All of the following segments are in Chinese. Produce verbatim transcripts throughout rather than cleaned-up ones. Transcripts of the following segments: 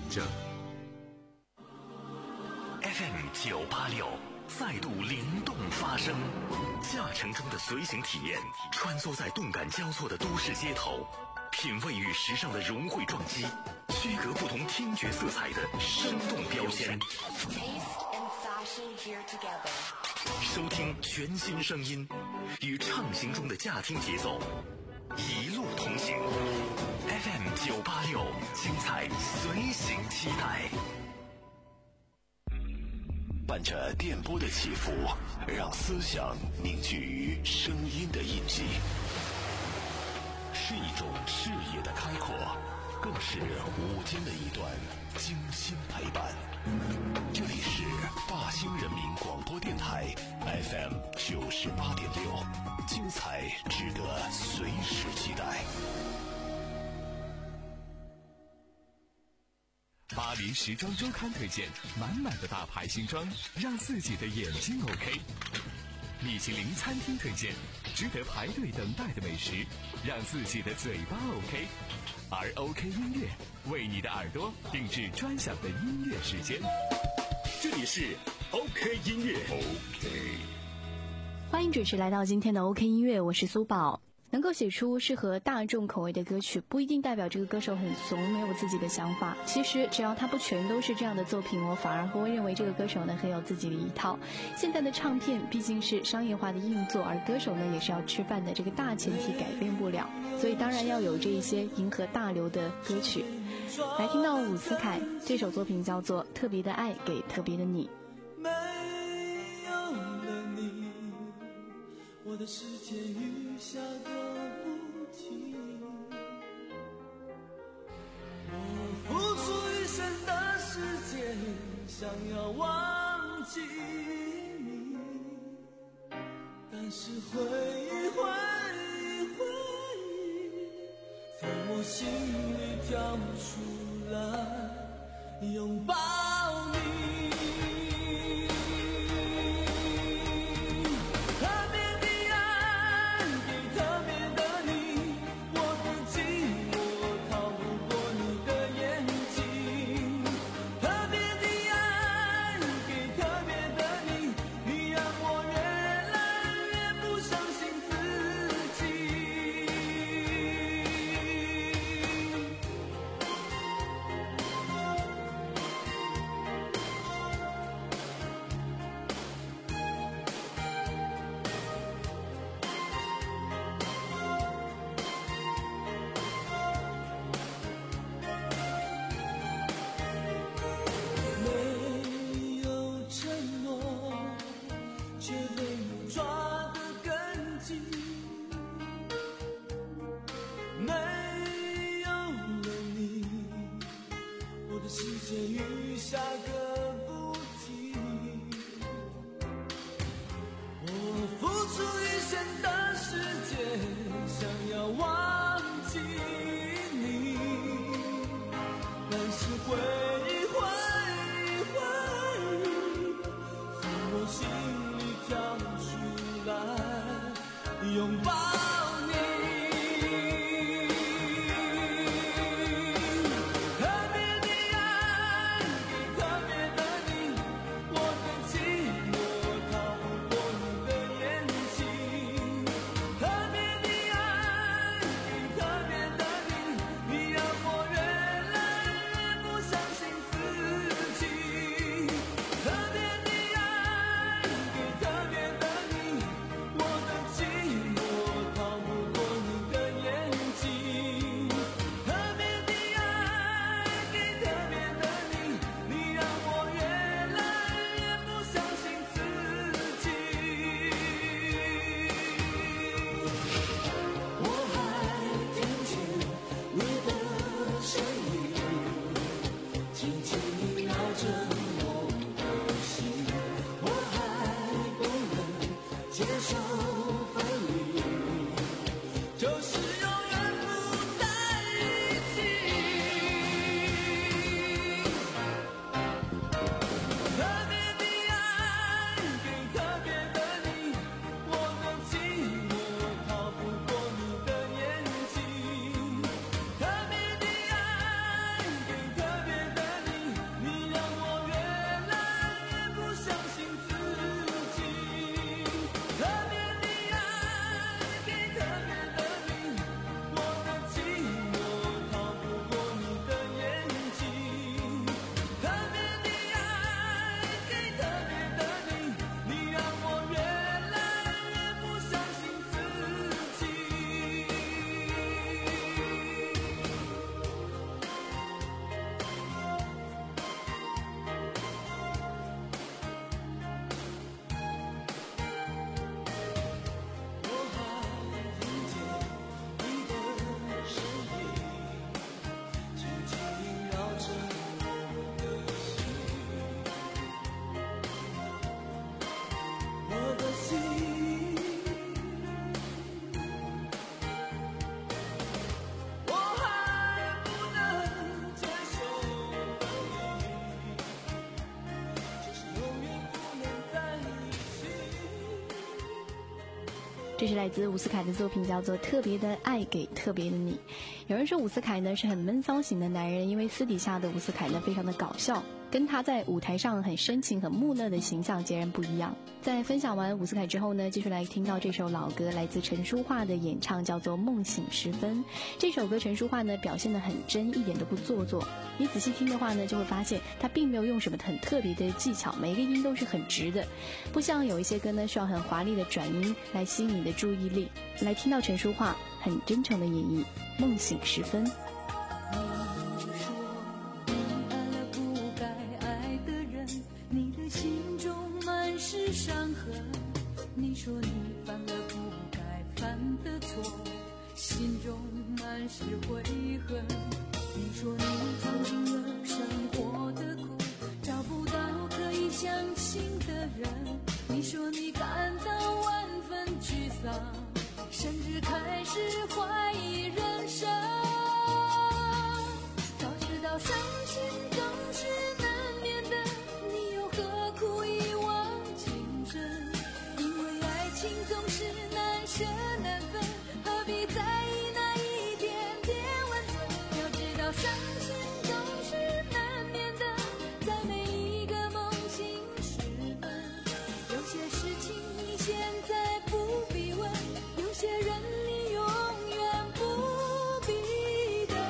着。 F M 九八六再度灵动发声，驾乘中的随行体验，穿梭在动感交错的都市街头，品味与时尚的融汇撞击，区隔不同听觉色彩的生动标签。收听全新声音，与畅行中的驾听节奏，一路同行。F M 九八六，精彩随行期待。伴着电波的起伏，让思想凝聚于声音的印记，是一种视野的开阔，更是午间的一段精心陪伴。这里是大兴人民广播电台 F M 九十八点六，精彩值得随时期待。 巴黎时装周刊推荐满满的大牌新装，让自己的眼睛 OK。米其林餐厅推荐值得排队等待的美食，让自己的嘴巴 OK。而 OK 音乐为你的耳朵定制专享的音乐时间。这里是 OK 音乐 OK。 欢迎准时来到今天的 OK 音乐，我是苏宝。能够写出适合大众口味的歌曲，不一定代表这个歌手很怂，没有自己的想法。其实只要他不全都是这样的作品，我反而会认为这个歌手呢很有自己的一套。现在的唱片毕竟是商业化的硬座，而歌手呢也是要吃饭的，这个大前提改变不了，所以当然要有这一些迎合大流的歌曲。来听到伍思凯这首作品叫做《特别的爱给特别的你》。 没有了你，我的世界雨下个不停，我付出一生的时间想要忘记你，但是回忆回忆回忆从我心里跳出来拥抱你。 拥抱你，特别的爱给特别的你，我的寂寞逃不过你的眼睛，特别的爱给特别的你，你让我越来越不相信这是来自伍思凯的作品，叫做《特别的爱给特别的你》。有人说伍思凯呢是很闷骚型的男人，因为私底下的伍思凯呢非常的搞笑，跟他在舞台上很深情很木讷的形象截然不一样。在分享完伍思凯之后呢，继续来听到这首老歌，来自陈淑桦的演唱，叫做《梦醒时分》。这首歌陈淑桦呢表现得很真，一点都不做作。你仔细听的话呢，就会发现他并没有用什么很特别的技巧，每一个音都是很直的，不像有一些歌呢需要很华丽的转音来吸引你的注意力。来听到陈淑桦很真诚的演绎《梦醒时分》。 伤痕，你说你犯了不该犯的错，心中满是悔恨。你说你尝尽了生活的苦，找不到可以相信的人。你说你感到万分沮丧，甚至开始怀疑人生。早知道伤心总是难免的，你又何苦一往情总是难舍难分，何必在意那一点点温存？要知道伤心总是难免的，在每一个梦醒时分。有些事情你现在不必问，有些人你永远不必等。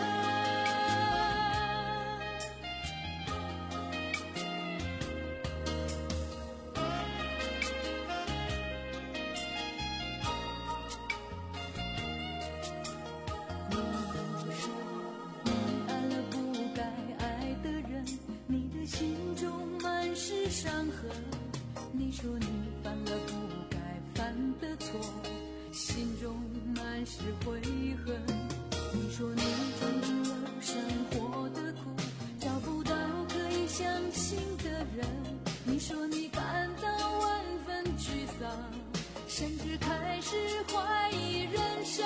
伤痕，你说你犯了不该犯的错，心中满是悔恨。你说你尝尽了生活的苦，找不到可以相信的人。你说你感到万分沮丧，甚至开始怀疑人生。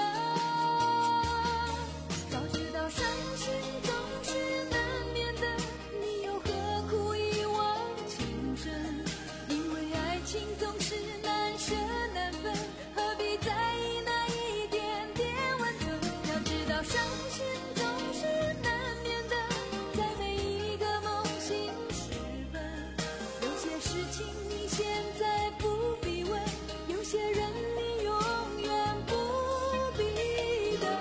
早知道伤心总是难免的，你又何苦一往情深？因为爱情总是难舍难分，何必在意那一点点温存？要知道伤心总是难免的，在每一个梦醒时分。有些事情你现在不必问，有些人你永远不必等。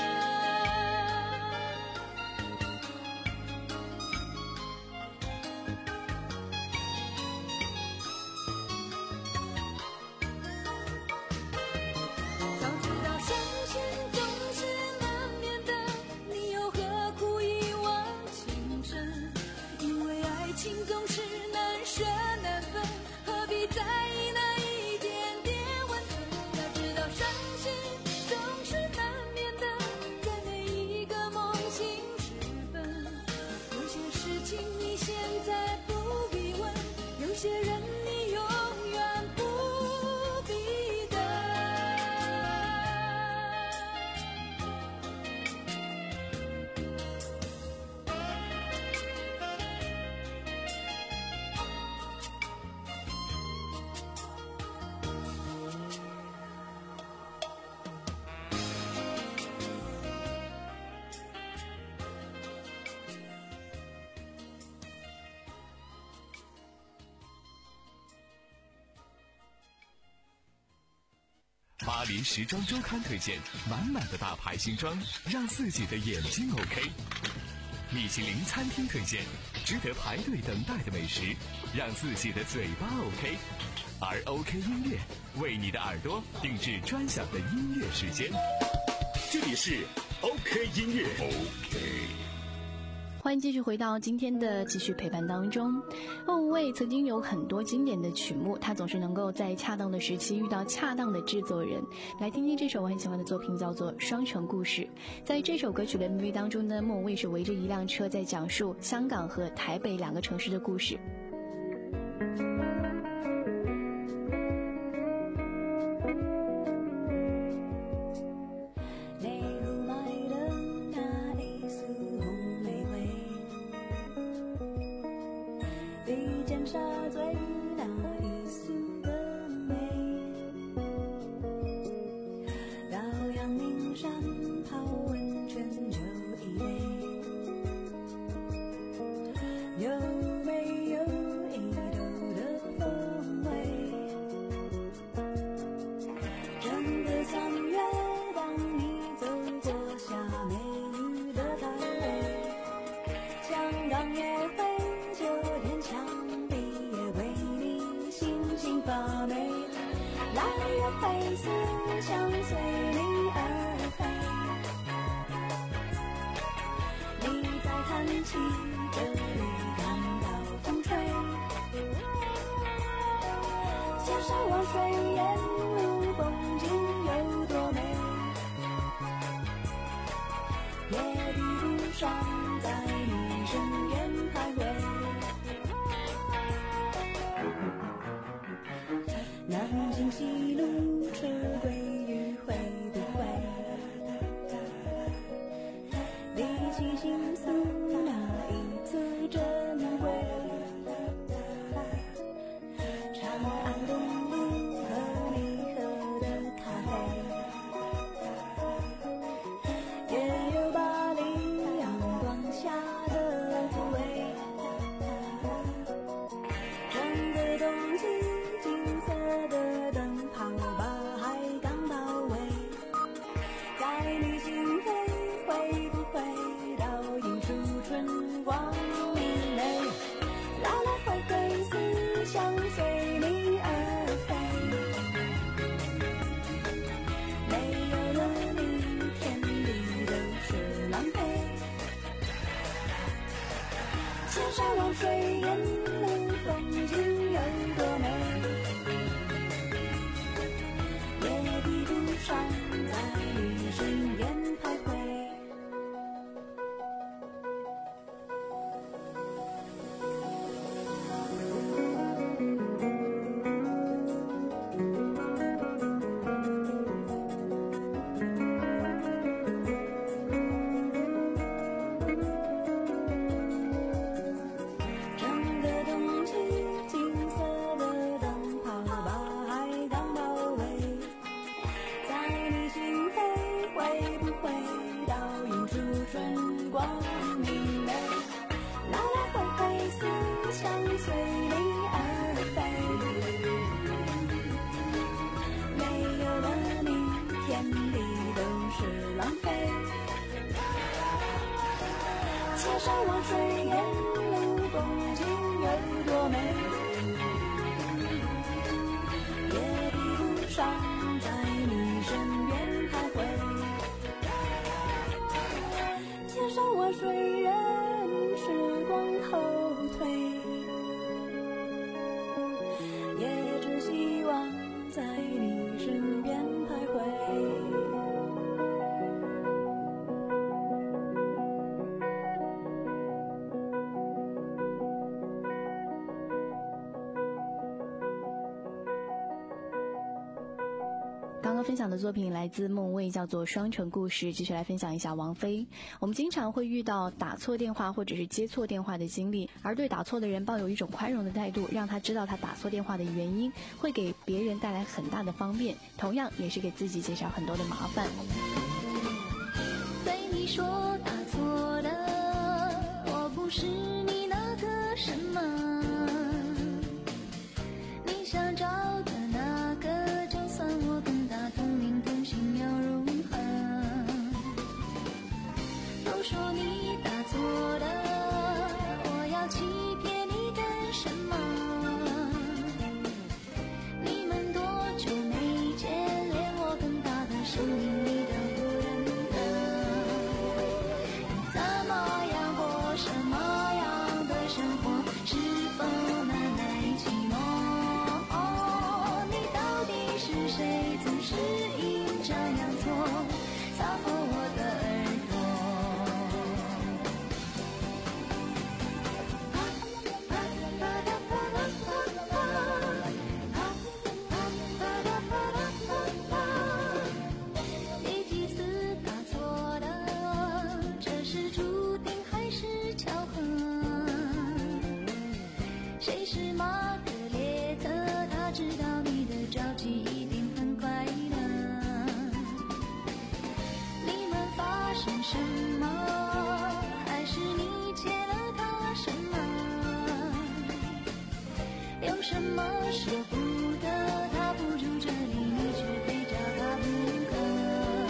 早知道伤心总是难免的，你又何苦一往情深？因为爱情总是难舍难分，何必在意那一点点温存？要知道伤心总是难免的，在每一个梦醒时分。有些事情你现在不必问，有些人你永远不必等。 巴黎时装周刊推荐满满的大牌新装，让自己的眼睛 OK。米其林餐厅推荐值得排队等待的美食，让自己的嘴巴 OK。而 OK 音乐为你的耳朵定制专享的音乐时间。这里是 OK 音乐 OK。 欢迎继续回到今天的继续陪伴当中。莫文蔚曾经有很多经典的曲目，他总是能够在恰当的时期遇到恰当的制作人。来听听这首我很喜欢的作品，叫做《双城故事》。在这首歌曲的 M V 当中呢，莫文蔚是围着一辆车在讲述香港和台北两个城市的故事。 沙嘴那一束的美， 刚也会就连墙壁也为你星星发霉，来也会思想随你而飞。你在叹气，这里感到风吹，千山万水沿路风景有多美，夜的路上在你身边徘徊，南京西路车归于会不会比起心思那一次珍贵，长安东路和你喝的咖啡，也有巴黎阳光下的滋味，整个冬季金色的灯泡把海港包围，在你心扉会不会倒映出春光明媚，来来回回思想随你而飞，没有了你天地都是浪费，千山万水沿路风景有多美，夜的路上在你身边徘徊。整个冬季金色的灯泡把海港包围，在你心扉会不会倒映出春光明媚，来来回回思想随你而飞，没有了你天地都是浪费，千山万水沿路风景有多美，夜的路上在你身边徘徊，千山万水任时光后退，也只希望在你身边徘徊。 刚刚分享的作品来自孟蔚，叫做《双城故事》。继续来分享一下王菲。我们经常会遇到打错电话或者是接错电话的经历，而对打错的人抱有一种宽容的态度，让他知道他打错电话的原因，会给别人带来很大的方便，同样也是给自己减少很多的麻烦。 对你说打错了，我不是你那个什么，你想找的那个，就算我跟他同名同姓又如何？都说你打错了，我要欺骗你干什么？你们多久没见，连我跟他的声音你都不认得，你怎么样过什么样的生活？是否难耐寂寞？你到底是谁？总是阴差阳错撒破我的耳朵。第几次打错了？这是注定还是巧合？谁是玛格列特？他知道你的着急一定很快乐。你们发生什么？还是你欠了他什么？有什么舍不得？他不住这里，你却非找他不可。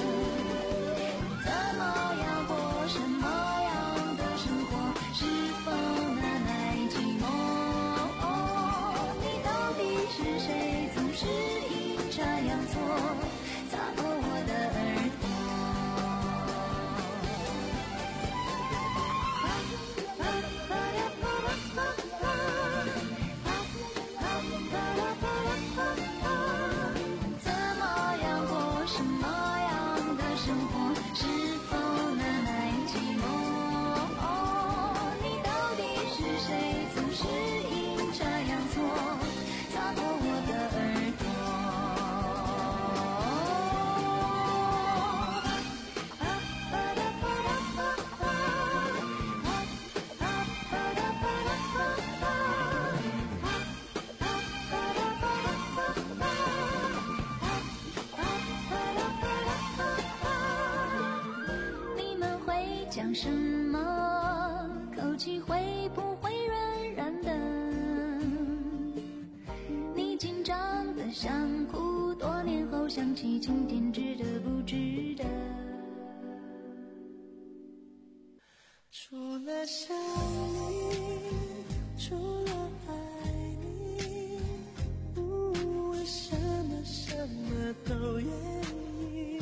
你怎么样过什么样的生活？是否想什么，口气会不会软软的？你紧张的想哭，多年后想起今天值得不值得？ 除了想你，除了爱你，不为什么什么都愿意。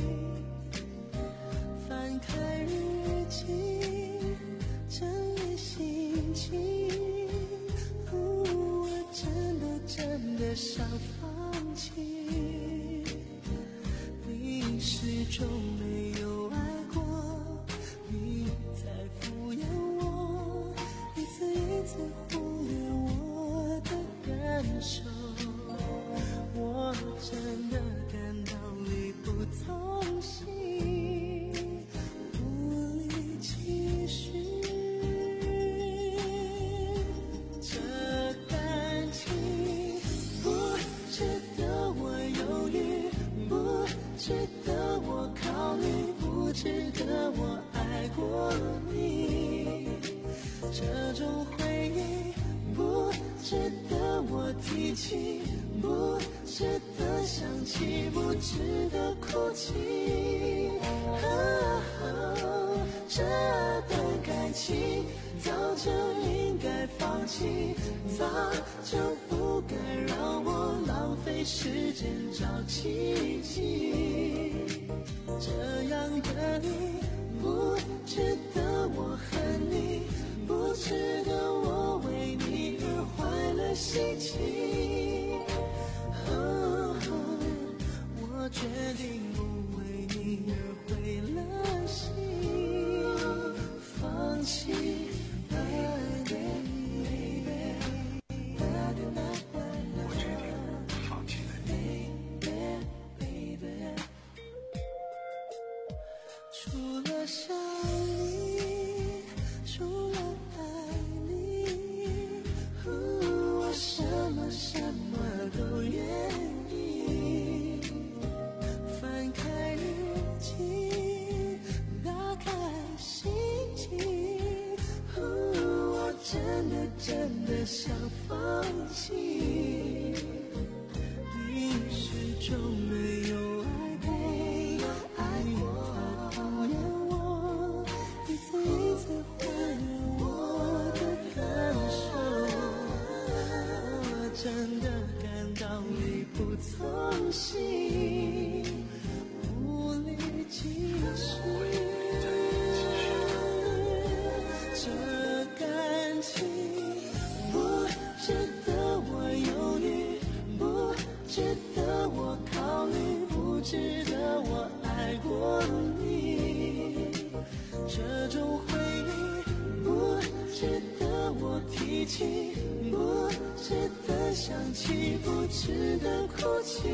翻开日记，整理心情，我真的真的想放弃。你始终没有爱过，你在敷衍我，一次一次忽略我的感受，我真的感到力不从心，无力继续。这感情不值得我犹豫，不值得我考虑，不值得我爱过你。这种回忆不值得我提起，不值得想起，不值得哭泣。哦，这段感情早就应该放弃，早就不该让我浪费时间找奇迹。这样的你不值得我恨你，不值得我为你而坏了心情。哦，我决定不为你而毁了心，放弃爱你。 我决定放弃了你。 除了想你，除了爱你，我什么什么都愿意。翻开日记，打开心情，我真的真的想放弃。你始终没有爱过，你在敷衍我，一次一次忽略我的感受，我真的感到力不从心，无力继续。这感情不值得我犹豫，不值得我考虑，不值得我爱过你。这种回忆不值得我提起，不值得想起，不值得哭泣。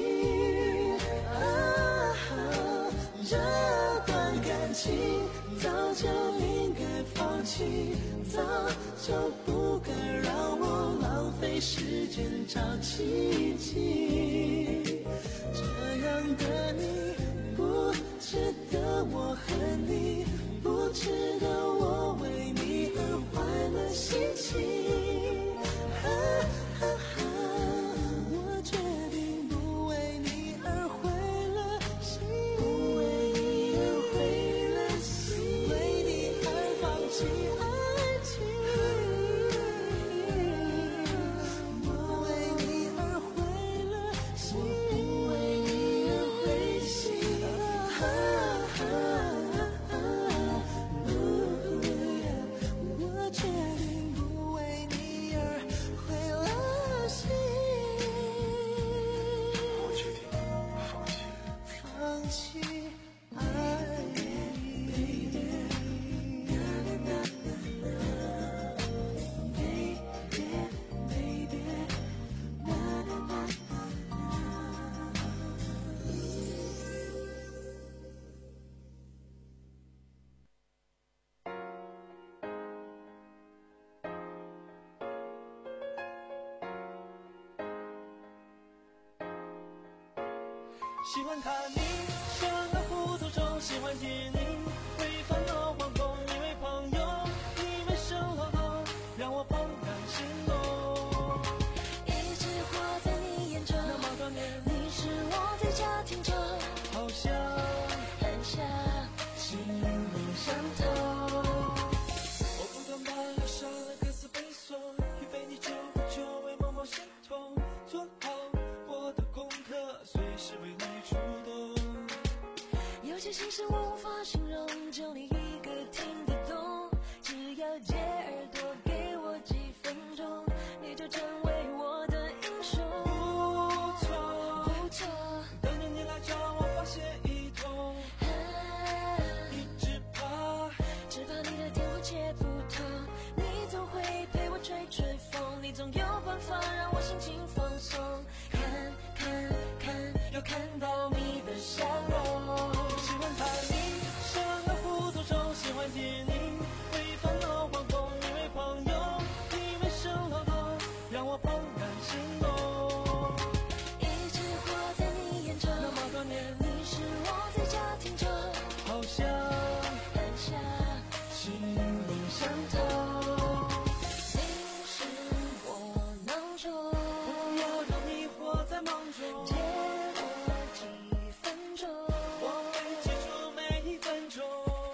啊，这段感情早就应该放弃，早就不该让我浪费时间找奇迹。这样的你不值得我恨你，不值得我为你而坏了心情。啊啊啊，我决定不为你而毁了心，不为你而毁了心，为你而放弃爱情，不为你而毁了心，不为你而灰心。啊啊啊我决定不为你而毁了心， 我决定放弃。 放弃爱你。 喜欢看你，喜欢看糊涂虫，喜欢听你会烦恼惶恐，因为怕我怦然心动。 一直活在你眼中， 那么多年， 你是我最佳听众， 好像很像心灵相通。我不断把伤的歌词背诵，一杯你久不久为某某心痛，做好我的功课，随时为你出动。 有些心事我无法形容，就你一个听得懂。只要借耳朵给我几分钟，你就成为我的英雄。 不错， 不错， 当年你来找我发现一通， 啊， 一直怕， 只怕你的电话接不通。你总会陪我吹吹风，你总有办法让我心情放松。看看看，要看到你的笑容。 喜欢看你像个糊涂虫，喜欢听你为烦恼惶恐，你为朋友，你为生老痛，让我怦然心动。 一直活在你眼中， 那么多年， 你是我最佳听众， 好像很像心灵相通。 你是我囊中， 不要让你活在梦中， 借我几分钟。 我会记住每一分钟。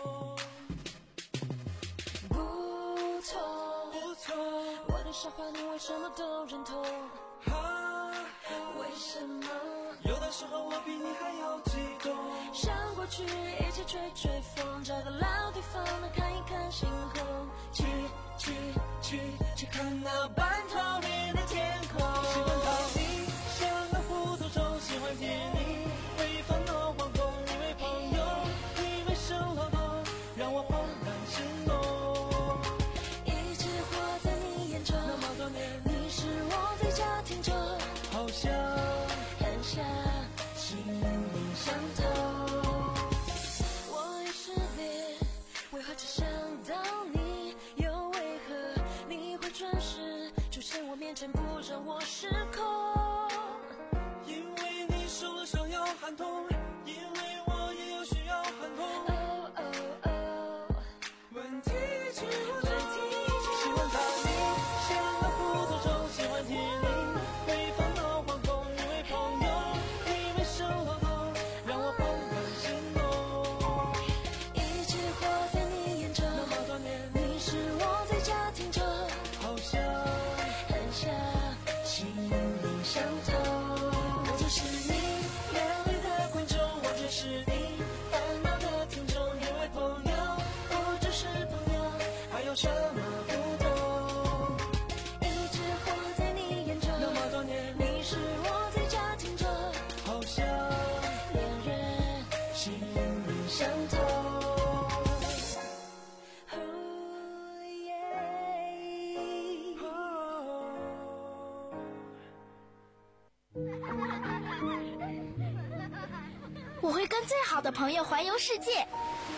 不错， 不错， 我的傻话你为什么都认同？ 哈， 为什么？ 有的时候我比你还要激动。 想过去一起吹吹风，找个老地方能看一看星空。去去去去看那半透明的天空。 喜欢看你像个糊涂虫，喜欢听你为烦恼惶恐，你为朋友，你为生老痛，让我怦然心动。 一直活在你眼中， 那么多年， 你是我最佳听众， 好像很像心灵相通。 我已识别，为何只想到你，又为何你会转世出现我面前，不让我失控。 因为你受了伤要喊痛，因为我也有需要喊痛。 哦哦哦， 问题只有问题喜欢看你像个糊涂虫，喜欢听你为烦恼惶恐，你为朋友，你为生老痛，让我怦然心动。 一直活在你眼中， 那么多年， 你是我最佳听众， 好像很像心灵相通。 我就是你眼里的观众，我就是你烦恼的听众，因为朋友，不只是朋友，还有什么不同？ 一直活在你眼中， 那么多年， 你是我最佳听众， 好像恋人心灵相通。 哦耶。 我会跟最好的朋友环游世界，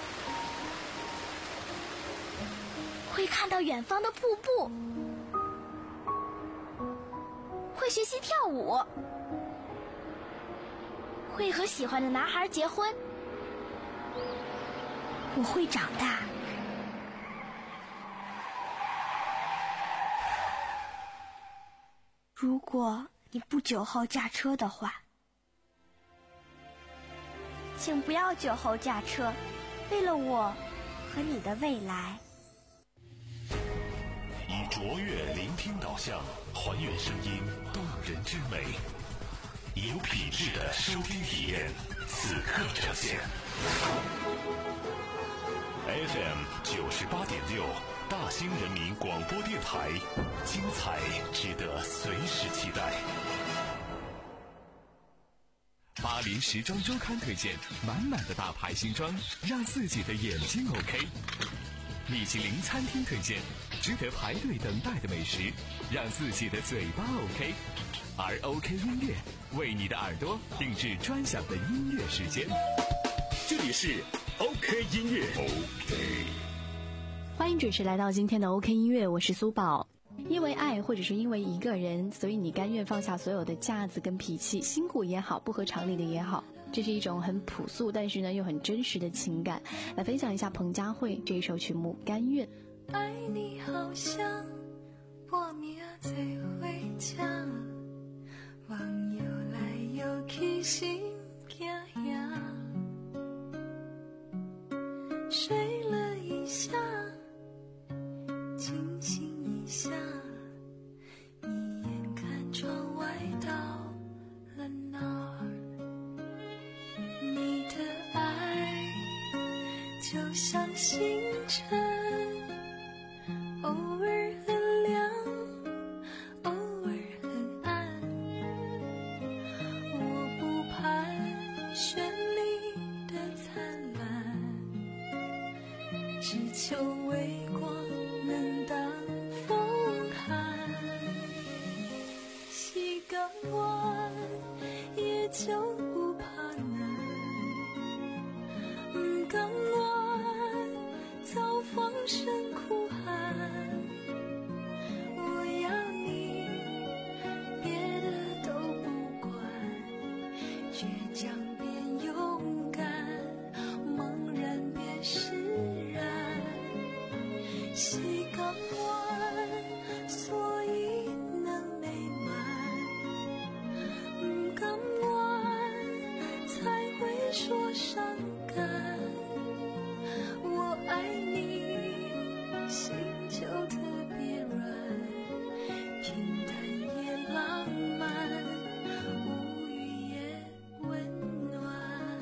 会看到远方的瀑布，会学习跳舞，会和喜欢的男孩结婚。我会长大。如果你不酒后驾车的话，请不要酒后驾车，为了我和你的未来。 以卓越聆听导向，还原声音动人之美，以有品质的收听体验，此刻呈现。F M 九十八点六，大兴人民广播电台，精彩值得随时期待。 巴黎时装周刊推荐，满满的大牌新装，让自己的眼睛 OK。米其林餐厅推荐，值得排队等待的美食，让自己的嘴巴 OK。而 OK 音乐为你的耳朵定制专享的音乐时间。 这里是 OK 音乐 OK。 欢迎准时来到今天的 OK 音乐，我是苏宝。因为爱或者是因为一个人，所以你甘愿放下所有的架子跟脾气，辛苦也好，不合常理的也好，这是一种很朴素但是呢又很真实的情感。来分享一下彭佳慧这一首曲目《甘愿》。 爱你好像我命做伙抢，网游来游去心惊吓，睡了一下，清醒一下，你眼看窗外到了哪儿？你的爱就像星辰，偶尔很亮，偶尔很暗。我不盼绚丽的灿烂，只求微光能当风寒。膝盖弯也就不怕难，不敢弯遭风声哭喊。我要你别的都不管，倔强变勇敢，茫然变释然。膝盖弯所以能美满，不敢弯才会说伤感。我爱你，心就特别软，平淡也浪漫，无语也温暖。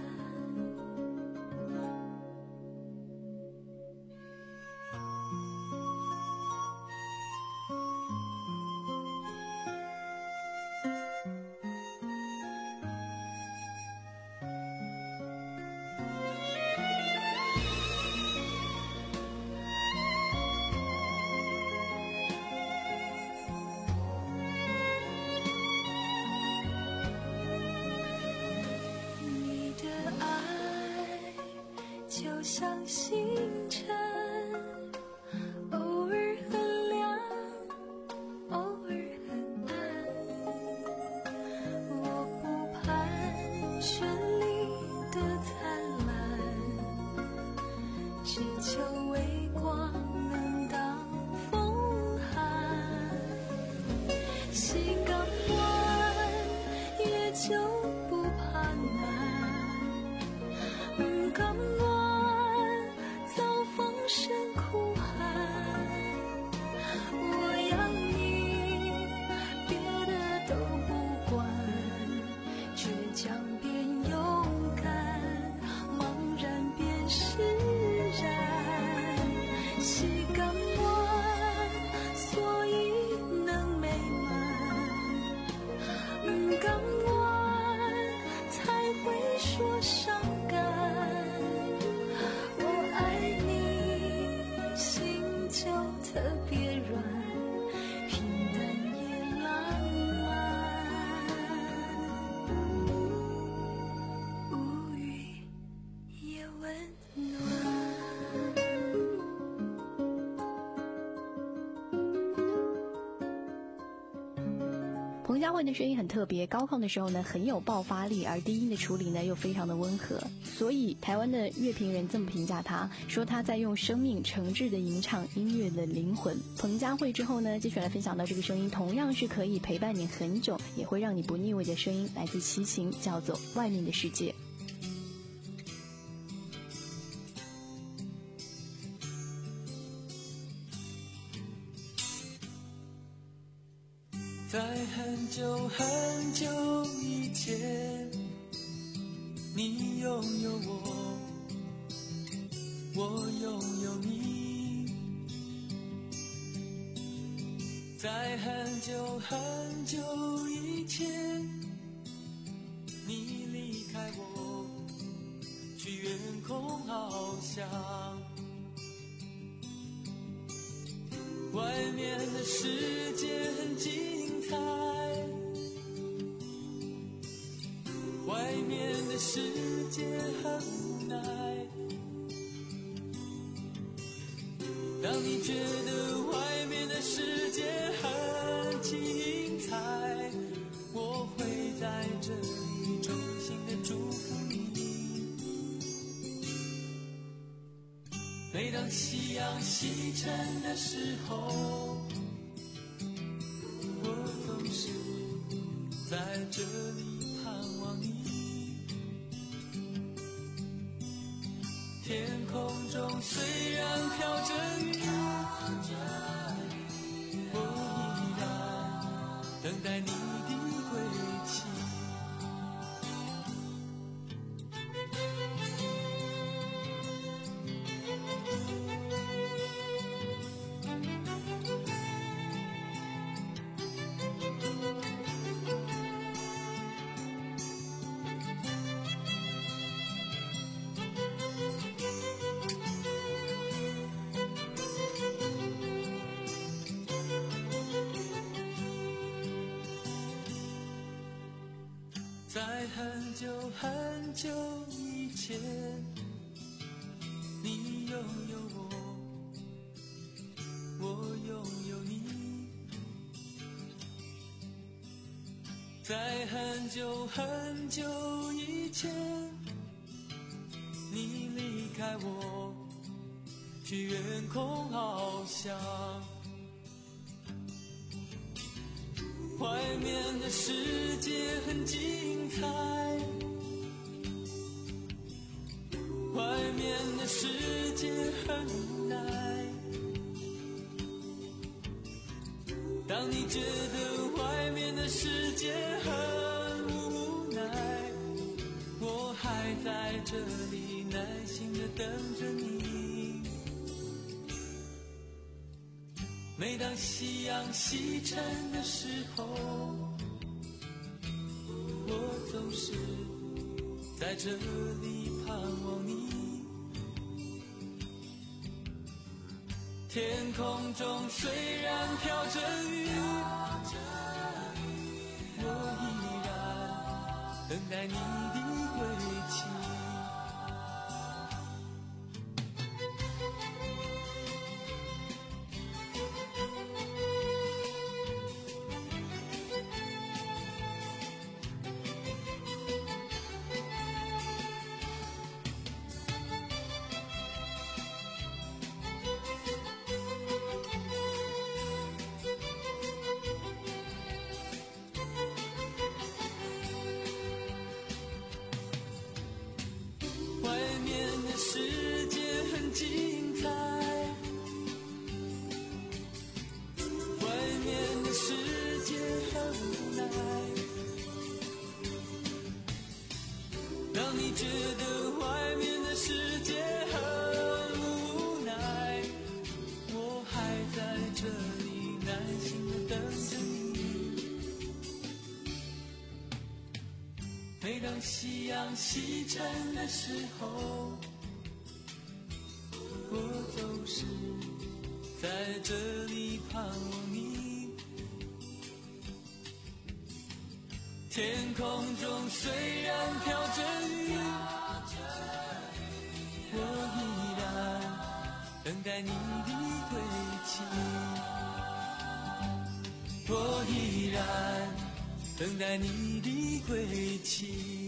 你的爱就像星辰，偶尔很亮，偶尔很暗。我不盼绚丽的灿烂，只求微光能当风寒。膝盖弯也就不怕难，不敢弯遭风声哭喊。我要你别的都不管，倔强变勇敢，茫然变释然。膝盖弯所以能美满，不敢弯才会说伤感。我爱你，心就特别软，平淡也浪漫，无语也温暖。 彭佳慧的声音很特别，高亢的时候呢很有爆发力，而低音的处理呢又非常的温和，所以台湾的乐评人这么评价她，说她在用生命诚挚的吟唱音乐的灵魂。彭佳慧之后呢，继续来分享到这个声音同样是可以陪伴你很久，也会让你不腻味的声音，来自齐秦，叫做《外面的世界》。 在很久很久以前，你拥有我，我拥有你。在很久很久以前，你离开我，去远空翱翔。外面的世界很精彩，外面的世界很无奈。当你觉得外面的世界很精彩，我会在这里衷心的祝福你。每当夕阳西沉的时候， 在这里盼望你。天空中虽然飘着雨，我依然等待你的归期。在很久很久以前，你拥有我，我拥有你。在很久很久以前，你离开我，去远空翱翔。外面的世界很精彩，外面的世界很无奈。当你觉得外面的世界很无奈，我还在这里耐心地等着你。每当夕阳西沉的时候，我总是在这里盼望你。天空中虽然飘着雨，我依然等待你的归期。世界很精彩，外面的世界很无奈。当你觉得外面的世界很无奈，我还在这里耐心地等着你。每当夕阳西沉的时候，我总是在这里盼望你。天空中虽然飘着雨，我依然等待你的归期。我依然等待你的归期。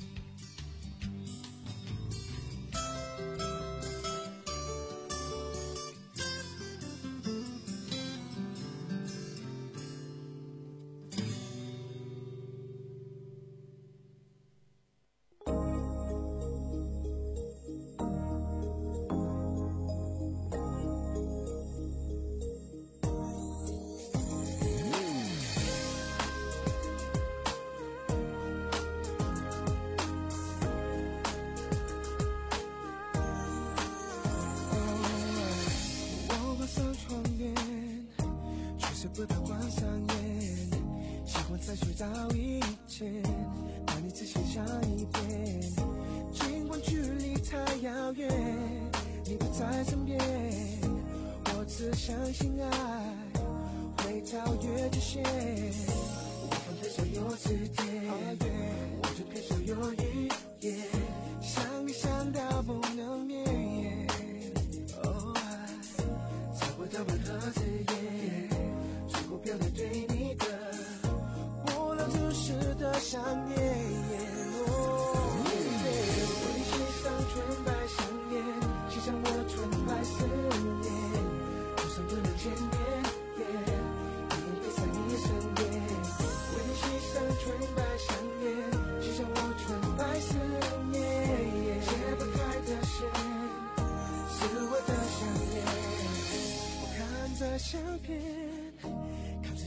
不到关上眼，喜欢在睡着以前把你仔细想一遍。尽管距离太遥远，你不在身边，我只相信爱会超越极限。我放开所有字典，我就偏所有语言，想你想到不能眠。哦，爱找不到任何字眼，表达对你的无了足实的想念。哦，为你系上纯白项链，系上我纯白思念，就算不能见面，也一定陪在你身边。为你系上纯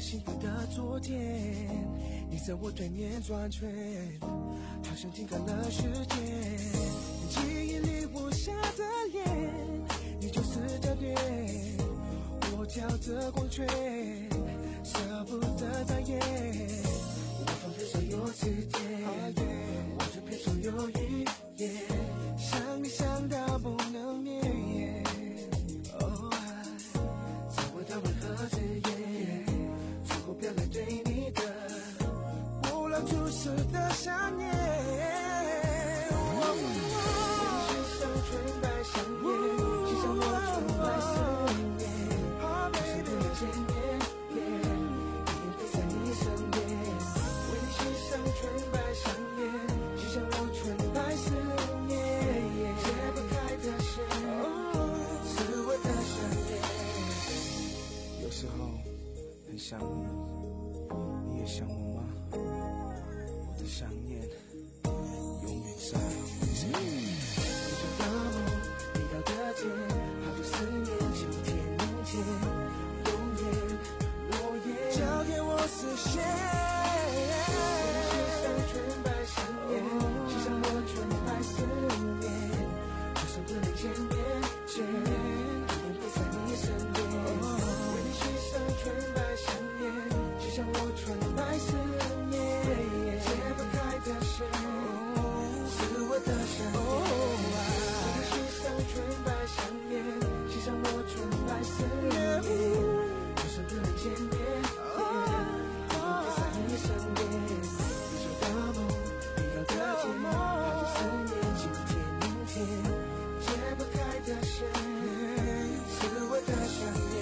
幸福的昨天，你在我对面转圈，好像停干了时间。记忆里我下的脸，你就是焦点，我挑着光圈，舍不得再演。我放片所有字典，我这片所有语言，想你想到不能眠。哦，爱找不到任何字眼，最后表达对你的无了注视的想念。有时候很想你，你也想我吗？我的想念永远在我身边。你说的梦，你要的甜，好多思念，今天、明天、永远、诺言，交给我实现。我的心上纯白想念，心上我纯白思念，就算不能见面，见面一定陪在你身边。纯白想念，就像我纯白思念，解不开的线，是我的想念。我的心上纯白想念，就像我纯白思念，就算不能见面，一定陪在你身边。你说的梦，你要的甜，好多思念，今天、明天，解不开的线，是我的想念。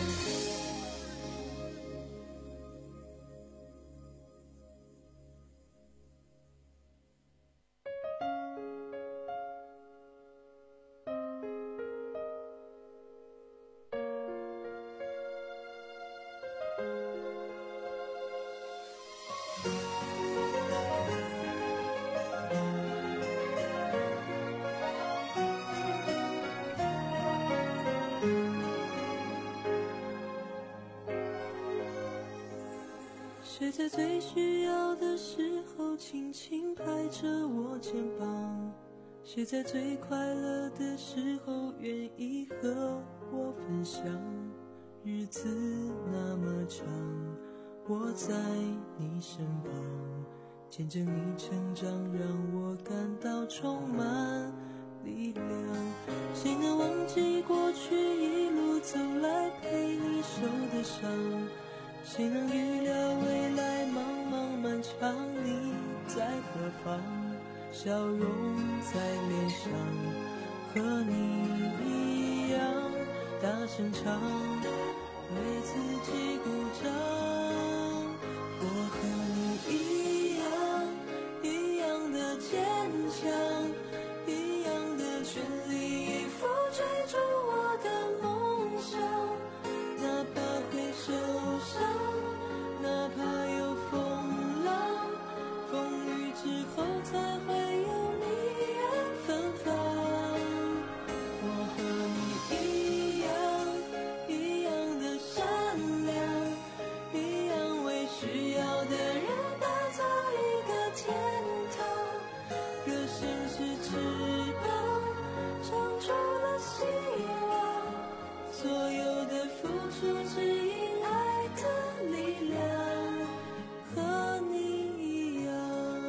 谁在最需要的时候轻轻拍着我肩膀？谁在最快乐的时候愿意和我分享？日子那么长，我在你身旁，见证你成长，让我感到充满力量。谁能忘记过去一路走来陪你受的伤？谁能预料未来茫茫漫长，你在何方？笑容在脸上，和你一样大声唱，为自己鼓掌。我和你一样，一样的坚强，一样的全力以赴追逐我的梦想，哪怕会受伤，哪怕有风浪，风雨之后才会有你也芬芳。我和你一样，一样的善良，一样为需要的人打造一个天堂。歌声是翅膀，长出了希望，所有的付出只因爱的力量，和你一样。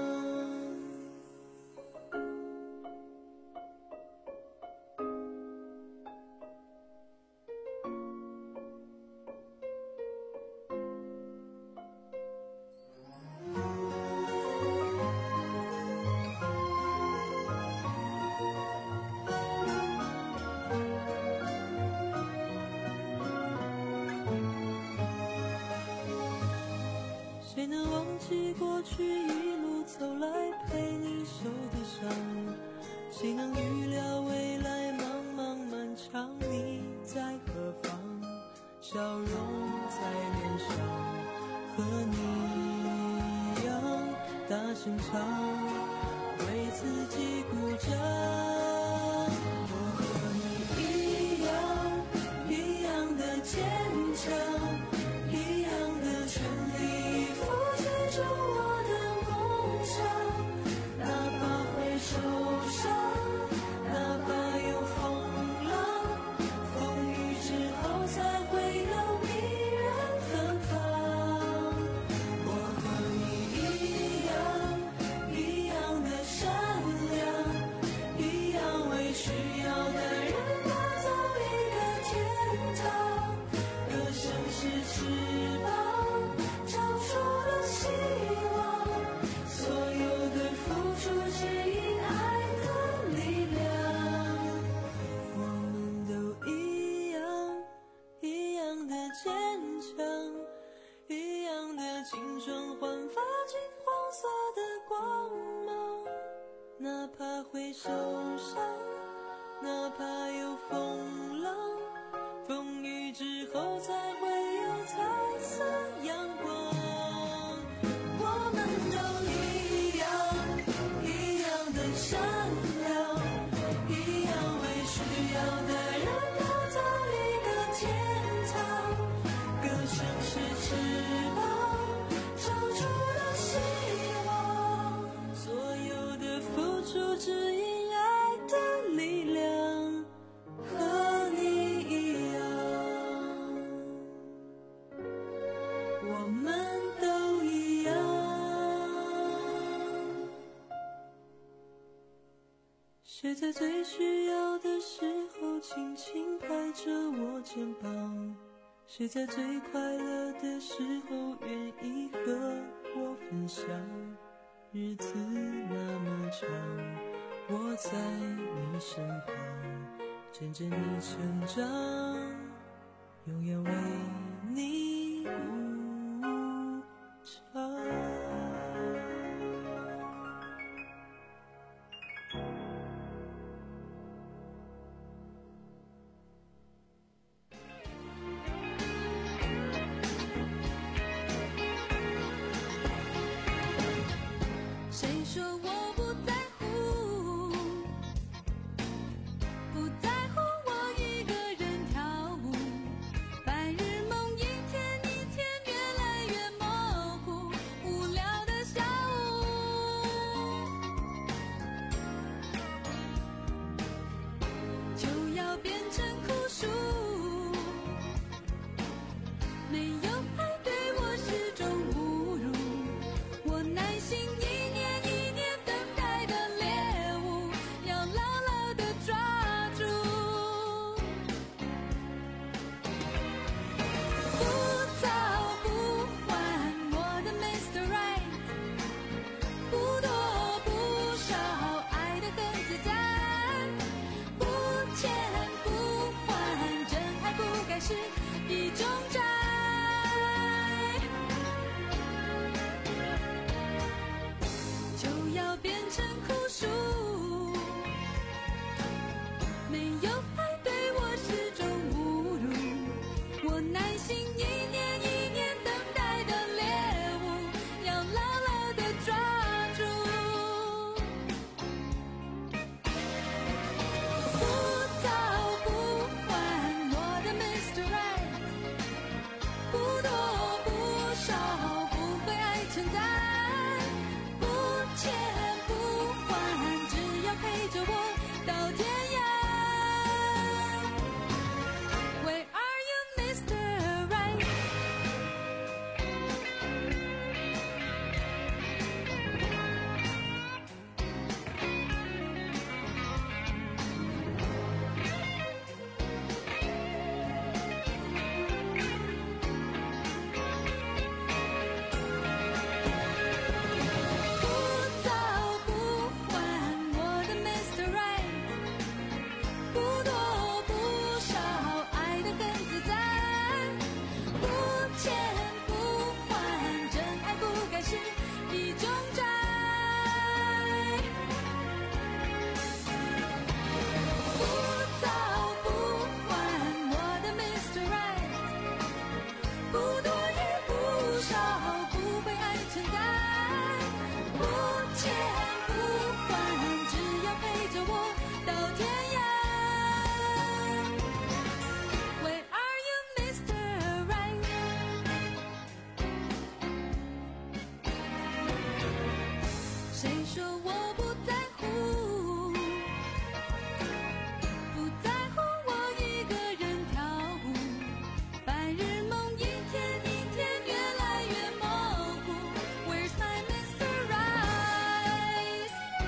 谁能忘记过去一路走来陪你受的伤？谁能预料未来茫茫漫长，你在何方？笑容在脸上，和你一样大声唱，为自己鼓掌。我和你一样，一样的坚强，一样的青春焕发金黄色的光芒，哪怕会受伤，哪怕有风浪，风雨之后才会有彩色阳光。我们都一样，一样的善良，一样为需要的人打造一个天堂。歌声是翅膀，唱出了希望，所有的付出只因爱的力量，和你一样，我们都一样。谁在最需要的时候轻轻拍着我肩膀？谁在最快乐的时候愿意和我分享？日子那么长，我在你身旁，见证你成长，永远为你鼓掌。 谁说我不在乎？不在乎我一个人跳舞，白日梦一天一天越来越模糊，无聊的下午就要变成枯树，没有爱对我是种侮辱，我耐心一是一种债，就要变成枯树，没有爱对我是种侮辱，我耐心一年一年等待的猎物，要牢牢地抓住。不早不晚，我的不多不少，不会爱称赞，不欠不还，只要陪着我到天涯。Where are you, Mister Right？ 谁说我不在乎？不在乎我一个人跳舞，白日梦一天一天越来越模糊。Where's my Mister Right?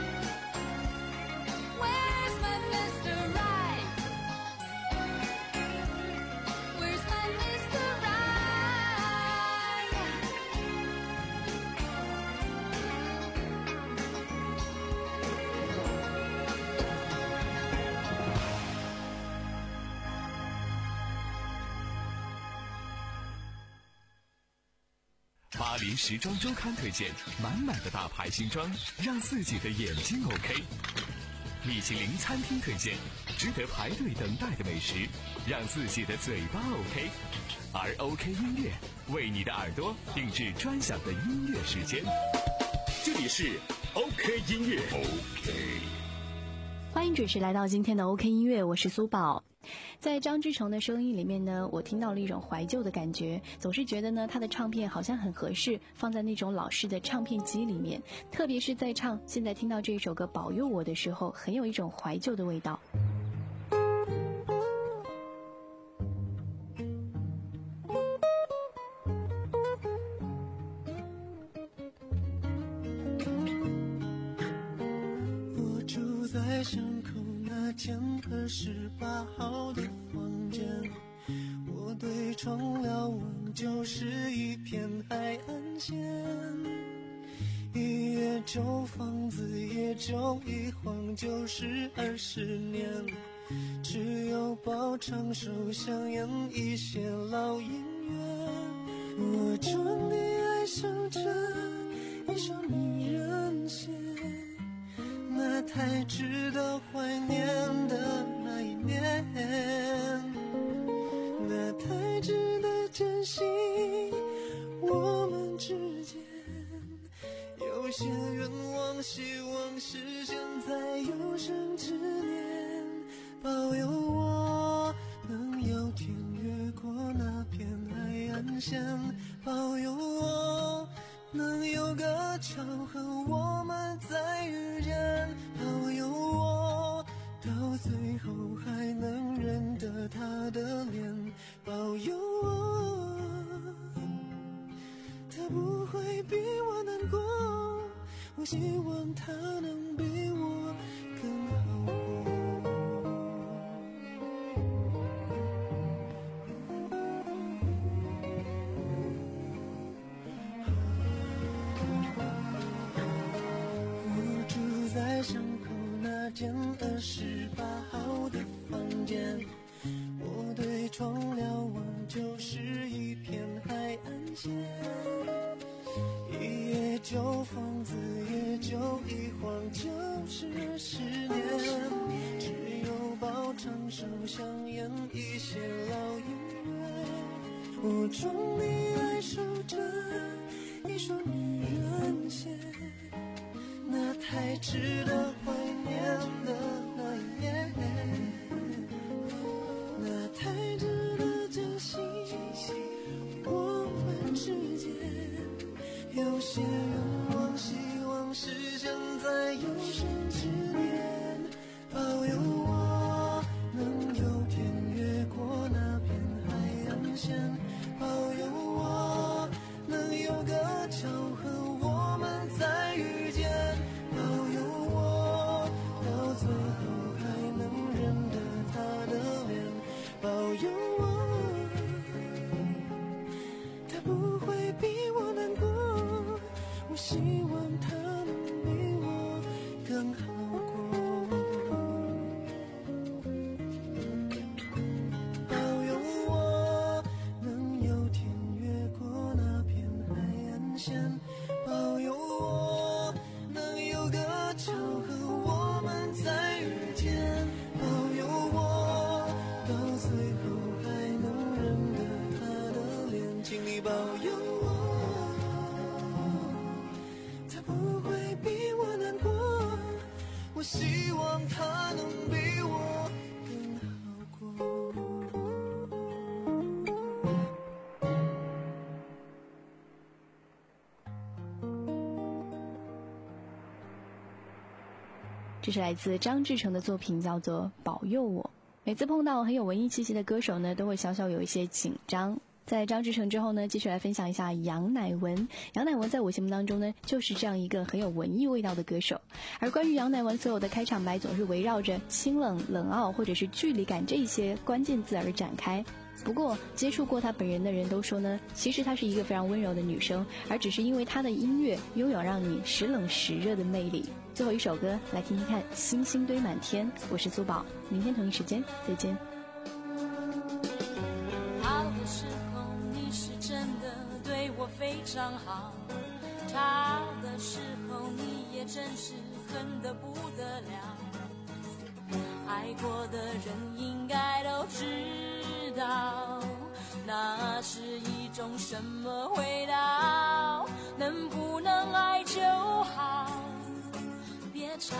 Where's my Mister Right? Where's my Mister Right? 我巴黎时装周刊推荐满满的大牌新装，让自己的眼睛 OK。米其林餐厅推荐值得排队等待的美食，让自己的嘴巴 OK。而 OK 音乐为你的耳朵定制专享的音乐时间。这里是 OK 音乐 OK。 欢迎准时来到今天的 OK 音乐，我是苏宝。在张志成的声音里面呢，我听到了一种怀旧的感觉，总是觉得呢他的唱片好像很合适放在那种老式的唱片机里面，特别是在唱现在听到这首歌《保佑我》的时候，很有一种怀旧的味道。 我住在巷口那间二十八号的房间，我对窗瞭望就是一片海岸线，一夜旧房子也就一晃就是二十年，只有包场手香烟一些老音乐，我终于爱上这一首女人写，那太值得怀念的那一面，那太值得珍惜我们之间，有些愿望希望实现在有生之年，保佑我能有天越过那片海岸线，保佑我能有个巧合我们再遇见，保佑我到最后还能认得他的脸，保佑我他不会比我难过，我希望他能比我更好过。在巷口那间二十八号的房间，我对窗瞭望就是一片海岸线，一夜旧房子也就一晃就是十年，只有包场手香烟一些老音乐，我终于爱上这一首女人写，那太值得怀念的那一夜，那太值得珍惜我们之间，有些愿望希望实现在有生之年，保佑我能有天越过那片海岸线，保佑我能有个巧合我们再遇见，保佑我到最后还能认得他的脸，保佑我他不会比我难过，我希望他能比我更好过，保佑我能有天越过那片海岸线，保佑我能有个巧合我们再遇见，保佑我到最后还能认得他的脸，请你保佑我他不会比我难过，我希望他能比我更好过。 这是来自张志成的作品，叫做《保佑我》。每次碰到很有文艺气息的歌手呢，都会小小有一些紧张。在张志成之后呢，继续来分享一下杨乃文。杨乃文在我心目当中呢，就是这样一个很有文艺味道的歌手。而关于杨乃文所有的开场白，总是围绕着清冷、冷傲或者是距离感这些关键字而展开。不过接触过她本人的人都说呢，其实她是一个非常温柔的女生，而只是因为她的音乐拥有让你时冷时热的魅力。最后一首歌来听听看，星星堆满天。我是苏宝，明天同一时间再见。 好的时候你是真的对我非非常好，差的时候你也真是恨得不得了。爱过的人应该都知道，那是一种什么味道，能不能爱就好，别吵。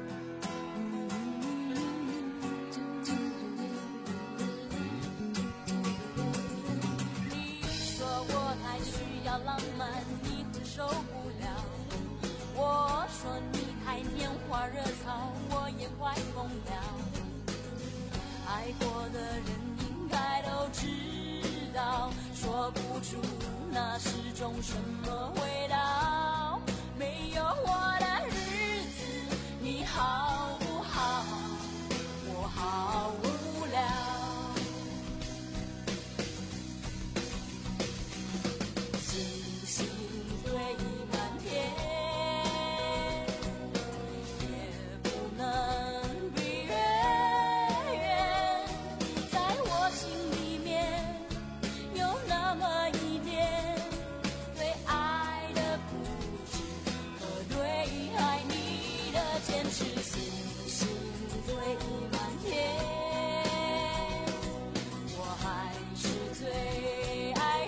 你说我太需要浪漫，你会受不了，我说你太拈花惹草，我也快疯了。爱过的人应该都知道，说不出那是种什么味道。没有我的日子你好不好？我好无聊。星星堆满天，也不能比月圆。在我心里面有那么一点对爱的固执和对爱你的坚持。星星堆满天，我还是最爱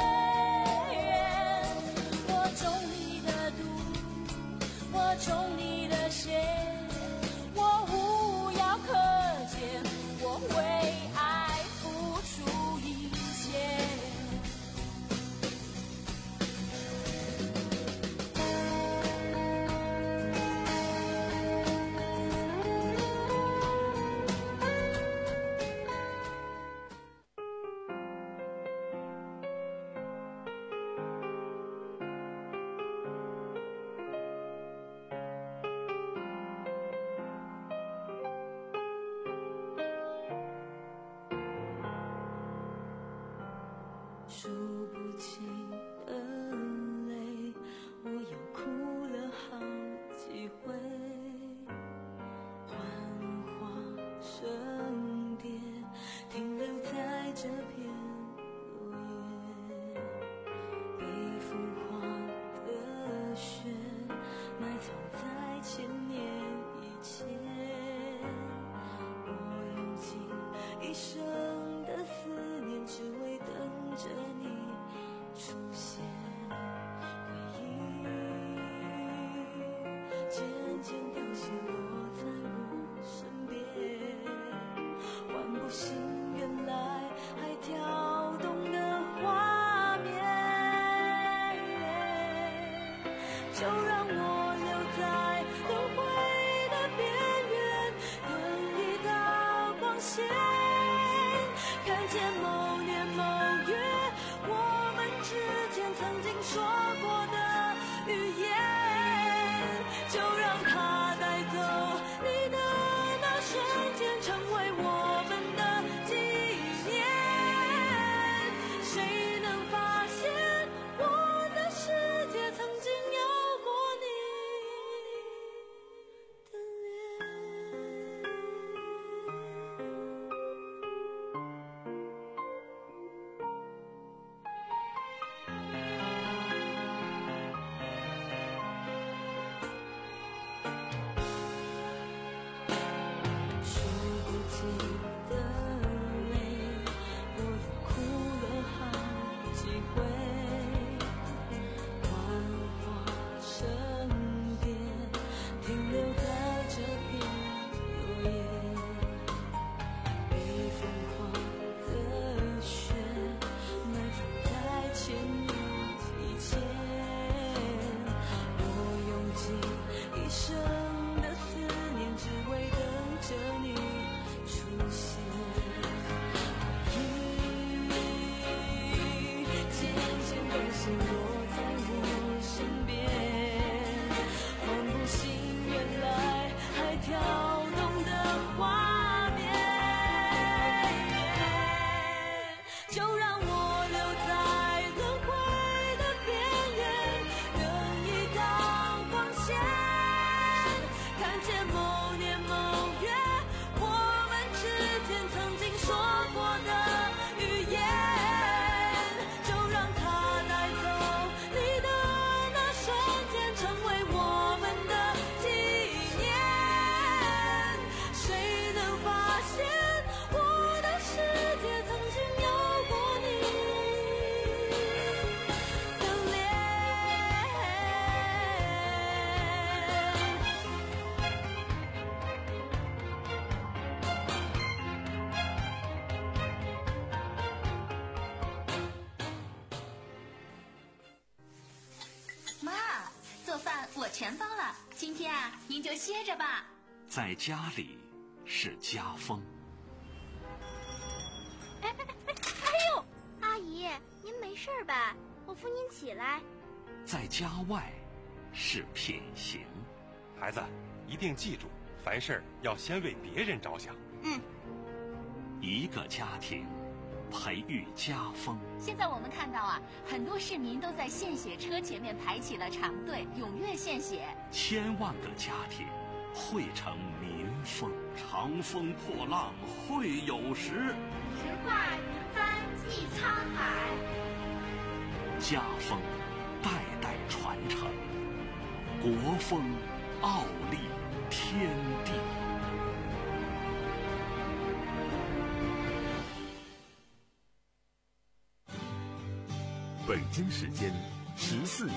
月圆。我中你的毒，我中你的邪，我无药可解，我为爱付出一切。数不清的泪，我又哭了好几回。幻化成蝶，停留在这片落叶。被风化的雪，埋藏在千年以前。我用尽一生的思念，只为等着你出现。回忆渐渐凋谢，落在我身边，唤不醒原来还跳动的画面。就让我留在轮回的边缘，等一道光线，看见某年某月我们之间曾经说过的语言。就让它带走你的那瞬间，成为我们的纪念。谁能发现我的世界曾经有过你的脸？ 我全包了。今天啊，您就歇着吧。 在家里是家风。 哎哎哎！哎呦，阿姨，您没事吧？我扶您起来。 在家外是品行。 孩子，一定记住，凡事要先为别人着想。 嗯。 一个家庭培育家风。 现在我们看到啊，很多市民都在献血车前面排起了长队，踊跃献血。 千万个家庭汇成民风。长风破浪会有时， 直挂云帆济沧海。 家风代代传承，国风傲立天地。 北京时间十四